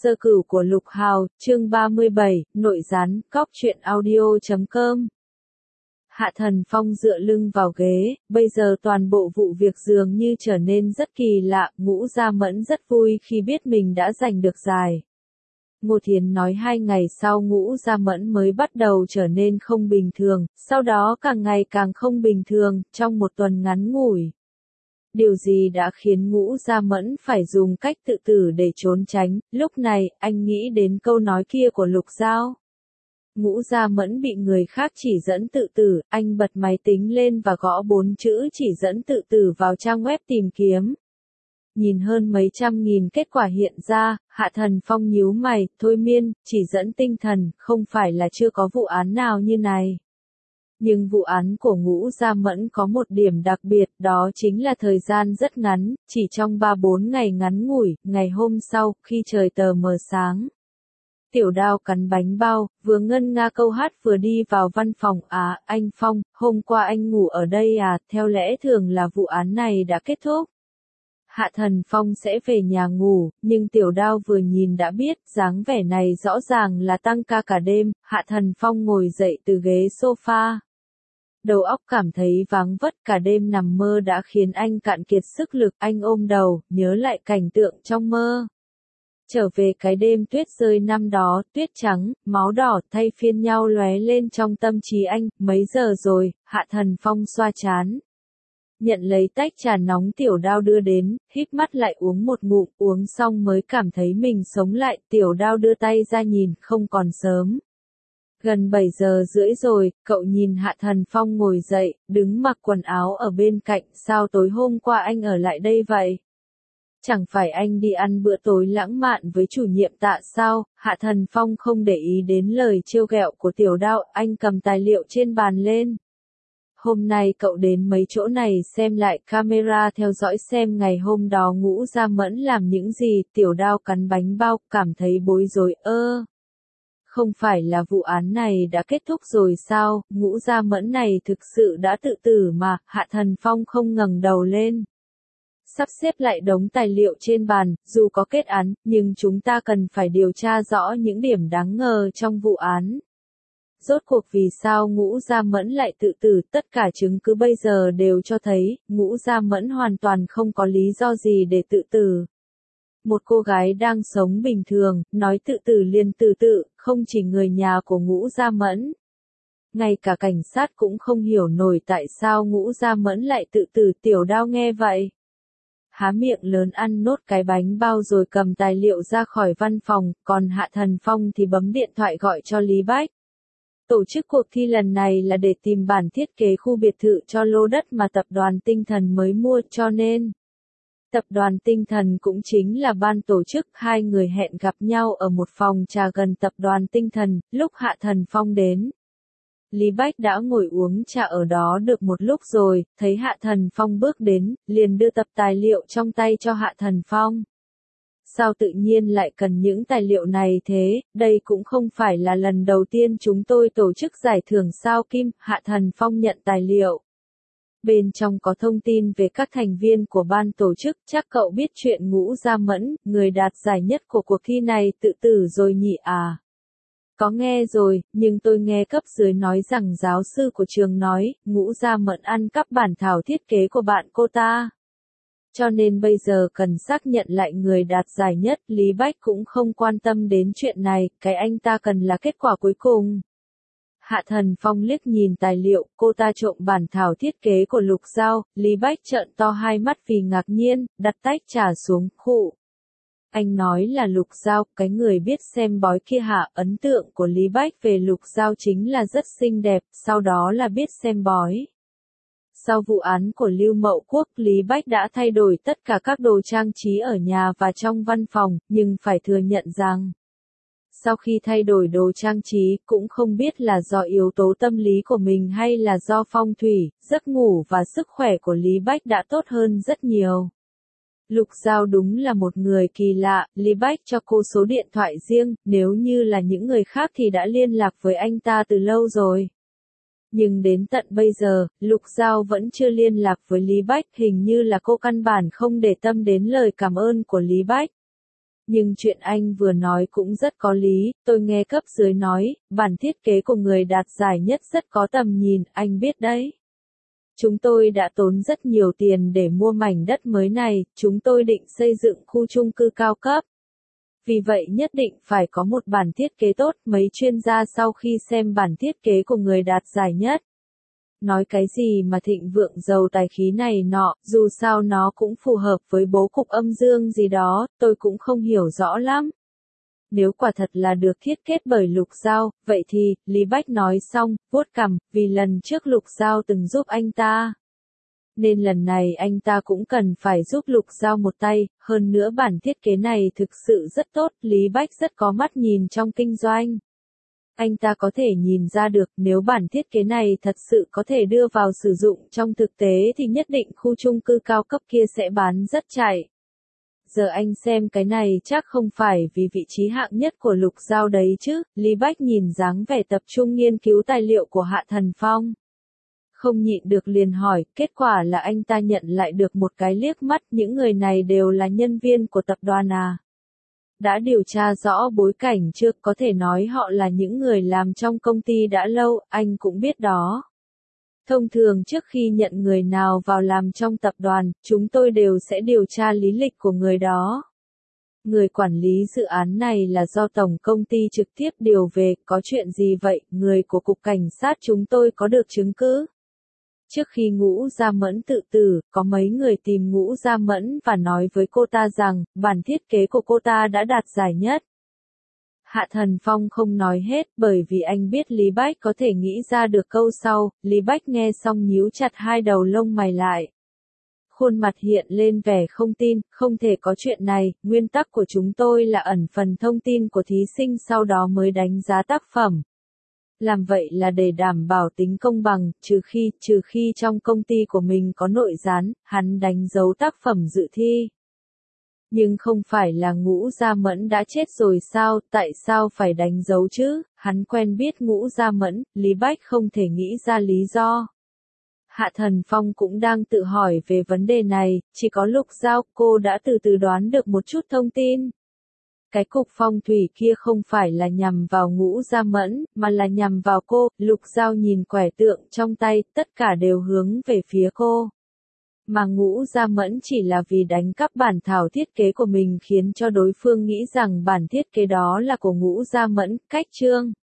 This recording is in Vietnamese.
Sơ cửu của Lục Hào, chương 37, nội gián, cóc truyện audio.com. Hạ Thần Phong dựa lưng vào ghế, bây giờ toàn bộ vụ việc dường như trở nên rất kỳ lạ, Ngũ Gia Mẫn rất vui khi biết mình đã giành được giải. Ngô Thiến nói 2 ngày sau Ngũ Gia Mẫn mới bắt đầu trở nên không bình thường, sau đó càng ngày càng không bình thường, trong một tuần ngắn ngủi. Điều gì đã khiến Ngũ Gia Mẫn phải dùng cách tự tử để trốn tránh, lúc này, anh nghĩ đến câu nói kia của Lục Giao. Ngũ Gia Mẫn bị người khác chỉ dẫn tự tử, anh bật máy tính lên và gõ 4 chữ chỉ dẫn tự tử vào trang web tìm kiếm. Nhìn hơn mấy trăm nghìn kết quả hiện ra, Hạ Thần Phong nhíu mày, thôi miên, chỉ dẫn tinh thần, không phải là chưa có vụ án nào như này. Nhưng vụ án của Ngũ Gia Mẫn có một điểm đặc biệt, đó chính là thời gian rất ngắn, chỉ trong 3-4 ngày ngắn ngủi, ngày hôm sau, khi trời tờ mờ sáng. Tiểu Đao cắn bánh bao, vừa ngân nga câu hát vừa đi vào văn phòng, anh Phong, hôm qua anh ngủ ở đây theo lẽ thường là vụ án này đã kết thúc. Hạ Thần Phong sẽ về nhà ngủ, nhưng Tiểu Đao vừa nhìn đã biết, dáng vẻ này rõ ràng là tăng ca cả đêm, Hạ Thần Phong ngồi dậy từ ghế sofa. Đầu óc cảm thấy váng vất, cả đêm nằm mơ đã khiến anh cạn kiệt sức lực, anh ôm đầu, nhớ lại cảnh tượng trong mơ. Trở về cái đêm tuyết rơi năm đó, tuyết trắng, máu đỏ thay phiên nhau lóe lên trong tâm trí anh, mấy giờ rồi, Hạ Thần Phong xoa trán. Nhận lấy tách trà nóng Tiểu Đao đưa đến, híp mắt lại uống một ngụm, uống xong mới cảm thấy mình sống lại, Tiểu Đao đưa tay ra nhìn, không còn sớm. Gần 7 giờ rưỡi rồi, cậu nhìn Hạ Thần Phong ngồi dậy, đứng mặc quần áo ở bên cạnh, sao tối hôm qua anh ở lại đây vậy? Chẳng phải anh đi ăn bữa tối lãng mạn với chủ nhiệm Tạ sao? Hạ Thần Phong không để ý đến lời trêu ghẹo của Tiểu Đao, anh cầm tài liệu trên bàn lên. Hôm nay cậu đến mấy chỗ này xem lại camera theo dõi xem ngày hôm đó Ngũ Gia Mẫn làm những gì, Tiểu Đao cắn bánh bao, cảm thấy bối rối, Không phải là vụ án này đã kết thúc rồi sao, Ngũ Gia Mẫn này thực sự đã tự tử mà, Hạ Thần Phong không ngẩng đầu lên. Sắp xếp lại đống tài liệu trên bàn, dù có kết án, nhưng chúng ta cần phải điều tra rõ những điểm đáng ngờ trong vụ án. Rốt cuộc vì sao Ngũ Gia Mẫn lại tự tử, tất cả chứng cứ bây giờ đều cho thấy, Ngũ Gia Mẫn hoàn toàn không có lý do gì để tự tử. Một cô gái đang sống bình thường, nói tự tử liền tự tử, không chỉ người nhà của Ngũ Gia Mẫn. Ngay cả cảnh sát cũng không hiểu nổi tại sao Ngũ Gia Mẫn lại tự tử, Tiểu Đao nghe vậy. Há miệng lớn ăn nốt cái bánh bao rồi cầm tài liệu ra khỏi văn phòng, còn Hạ Thần Phong thì bấm điện thoại gọi cho Lý Bách. Tổ chức cuộc thi lần này là để tìm bản thiết kế khu biệt thự cho lô đất mà tập đoàn Tinh Thần mới mua, cho nên tập đoàn Tinh Thần cũng chính là ban tổ chức, hai người hẹn gặp nhau ở một phòng trà gần tập đoàn Tinh Thần, lúc Hạ Thần Phong đến. Lý Bách đã ngồi uống trà ở đó được một lúc rồi, thấy Hạ Thần Phong bước đến, liền đưa tập tài liệu trong tay cho Hạ Thần Phong. Sao tự nhiên lại cần những tài liệu này thế, đây cũng không phải là lần đầu tiên chúng tôi tổ chức giải thưởng sao Kim, Hạ Thần Phong nhận tài liệu. Bên trong có thông tin về các thành viên của ban tổ chức, chắc cậu biết chuyện Ngũ Gia Mẫn, người đạt giải nhất của cuộc thi này tự tử rồi nhỉ à? Có nghe rồi, nhưng tôi nghe cấp dưới nói rằng giáo sư của trường nói, Ngũ Gia Mẫn ăn cắp bản thảo thiết kế của bạn cô ta. Cho nên bây giờ cần xác nhận lại người đạt giải nhất, Lý Bách cũng không quan tâm đến chuyện này, cái anh ta cần là kết quả cuối cùng. Hạ Thần Phong liếc nhìn tài liệu, cô ta trộm bản thảo thiết kế của Lục Giao, Lý Bách trợn to hai mắt vì ngạc nhiên, đặt tách trà xuống, khụ. Anh nói là Lục Giao, cái người biết xem bói kia hả? Ấn tượng của Lý Bách về Lục Giao chính là rất xinh đẹp, sau đó là biết xem bói. Sau vụ án của Lưu Mậu Quốc, Lý Bách đã thay đổi tất cả các đồ trang trí ở nhà và trong văn phòng, nhưng phải thừa nhận rằng, sau khi thay đổi đồ trang trí, cũng không biết là do yếu tố tâm lý của mình hay là do phong thủy, giấc ngủ và sức khỏe của Lý Bách đã tốt hơn rất nhiều. Lục Giao đúng là một người kỳ lạ, Lý Bách cho cô số điện thoại riêng, nếu như là những người khác thì đã liên lạc với anh ta từ lâu rồi. Nhưng đến tận bây giờ, Lục Giao vẫn chưa liên lạc với Lý Bách, hình như là cô căn bản không để tâm đến lời cảm ơn của Lý Bách. Nhưng chuyện anh vừa nói cũng rất có lý, tôi nghe cấp dưới nói, bản thiết kế của người đạt giải nhất rất có tầm nhìn, anh biết đấy. Chúng tôi đã tốn rất nhiều tiền để mua mảnh đất mới này, chúng tôi định xây dựng khu chung cư cao cấp. Vì vậy nhất định phải có một bản thiết kế tốt, mấy chuyên gia sau khi xem bản thiết kế của người đạt giải nhất. Nói cái gì mà thịnh vượng giàu tài khí này nọ, dù sao nó cũng phù hợp với bố cục âm dương gì đó, tôi cũng không hiểu rõ lắm. Nếu quả thật là được thiết kế bởi Lục Giao, vậy thì, Lý Bách nói xong, vuốt cằm, vì lần trước Lục Giao từng giúp anh ta. Nên lần này anh ta cũng cần phải giúp Lục Giao một tay, hơn nữa bản thiết kế này thực sự rất tốt, Lý Bách rất có mắt nhìn trong kinh doanh. Anh ta có thể nhìn ra được nếu bản thiết kế này thật sự có thể đưa vào sử dụng trong thực tế thì nhất định khu chung cư cao cấp kia sẽ bán rất chạy. Giờ anh xem cái này chắc không phải vì vị trí hạng nhất của Lục Giao đấy chứ, Lý Bách nhìn dáng vẻ tập trung nghiên cứu tài liệu của Hạ Thần Phong. Không nhịn được liền hỏi, kết quả là anh ta nhận lại được một cái liếc mắt, những người này đều là nhân viên của tập đoàn à. Đã điều tra rõ bối cảnh chưa, có thể nói họ là những người làm trong công ty đã lâu, anh cũng biết đó. Thông thường trước khi nhận người nào vào làm trong tập đoàn, chúng tôi đều sẽ điều tra lý lịch của người đó. Người quản lý dự án này là do tổng công ty trực tiếp điều về, có chuyện gì vậy, người của cục cảnh sát chúng tôi có được chứng cứ. Trước khi Ngũ Gia Mẫn tự tử, có mấy người tìm Ngũ Gia Mẫn và nói với cô ta rằng, bản thiết kế của cô ta đã đạt giải nhất. Hạ Thần Phong không nói hết bởi vì anh biết Lý Bách có thể nghĩ ra được câu sau, Lý Bách nghe xong nhíu chặt hai đầu lông mày lại. Khuôn mặt hiện lên vẻ không tin, không thể có chuyện này, nguyên tắc của chúng tôi là ẩn phần thông tin của thí sinh sau đó mới đánh giá tác phẩm. Làm vậy là để đảm bảo tính công bằng, trừ khi trong công ty của mình có nội gián, hắn đánh dấu tác phẩm dự thi. Nhưng không phải là Ngũ Gia Mẫn đã chết rồi sao, tại sao phải đánh dấu chứ, hắn quen biết Ngũ Gia Mẫn, Lý Bách không thể nghĩ ra lý do. Hạ Thần Phong cũng đang tự hỏi về vấn đề này, chỉ có Lục Giao, cô đã từ từ đoán được một chút thông tin. Cái cục phong thủy kia không phải là nhằm vào Ngũ Gia Mẫn, mà là nhằm vào cô, Lục Giao nhìn quẻ tượng trong tay, tất cả đều hướng về phía cô. Mà Ngũ Gia Mẫn chỉ là vì đánh cắp bản thảo thiết kế của mình khiến cho đối phương nghĩ rằng bản thiết kế đó là của Ngũ Gia Mẫn, cách chương.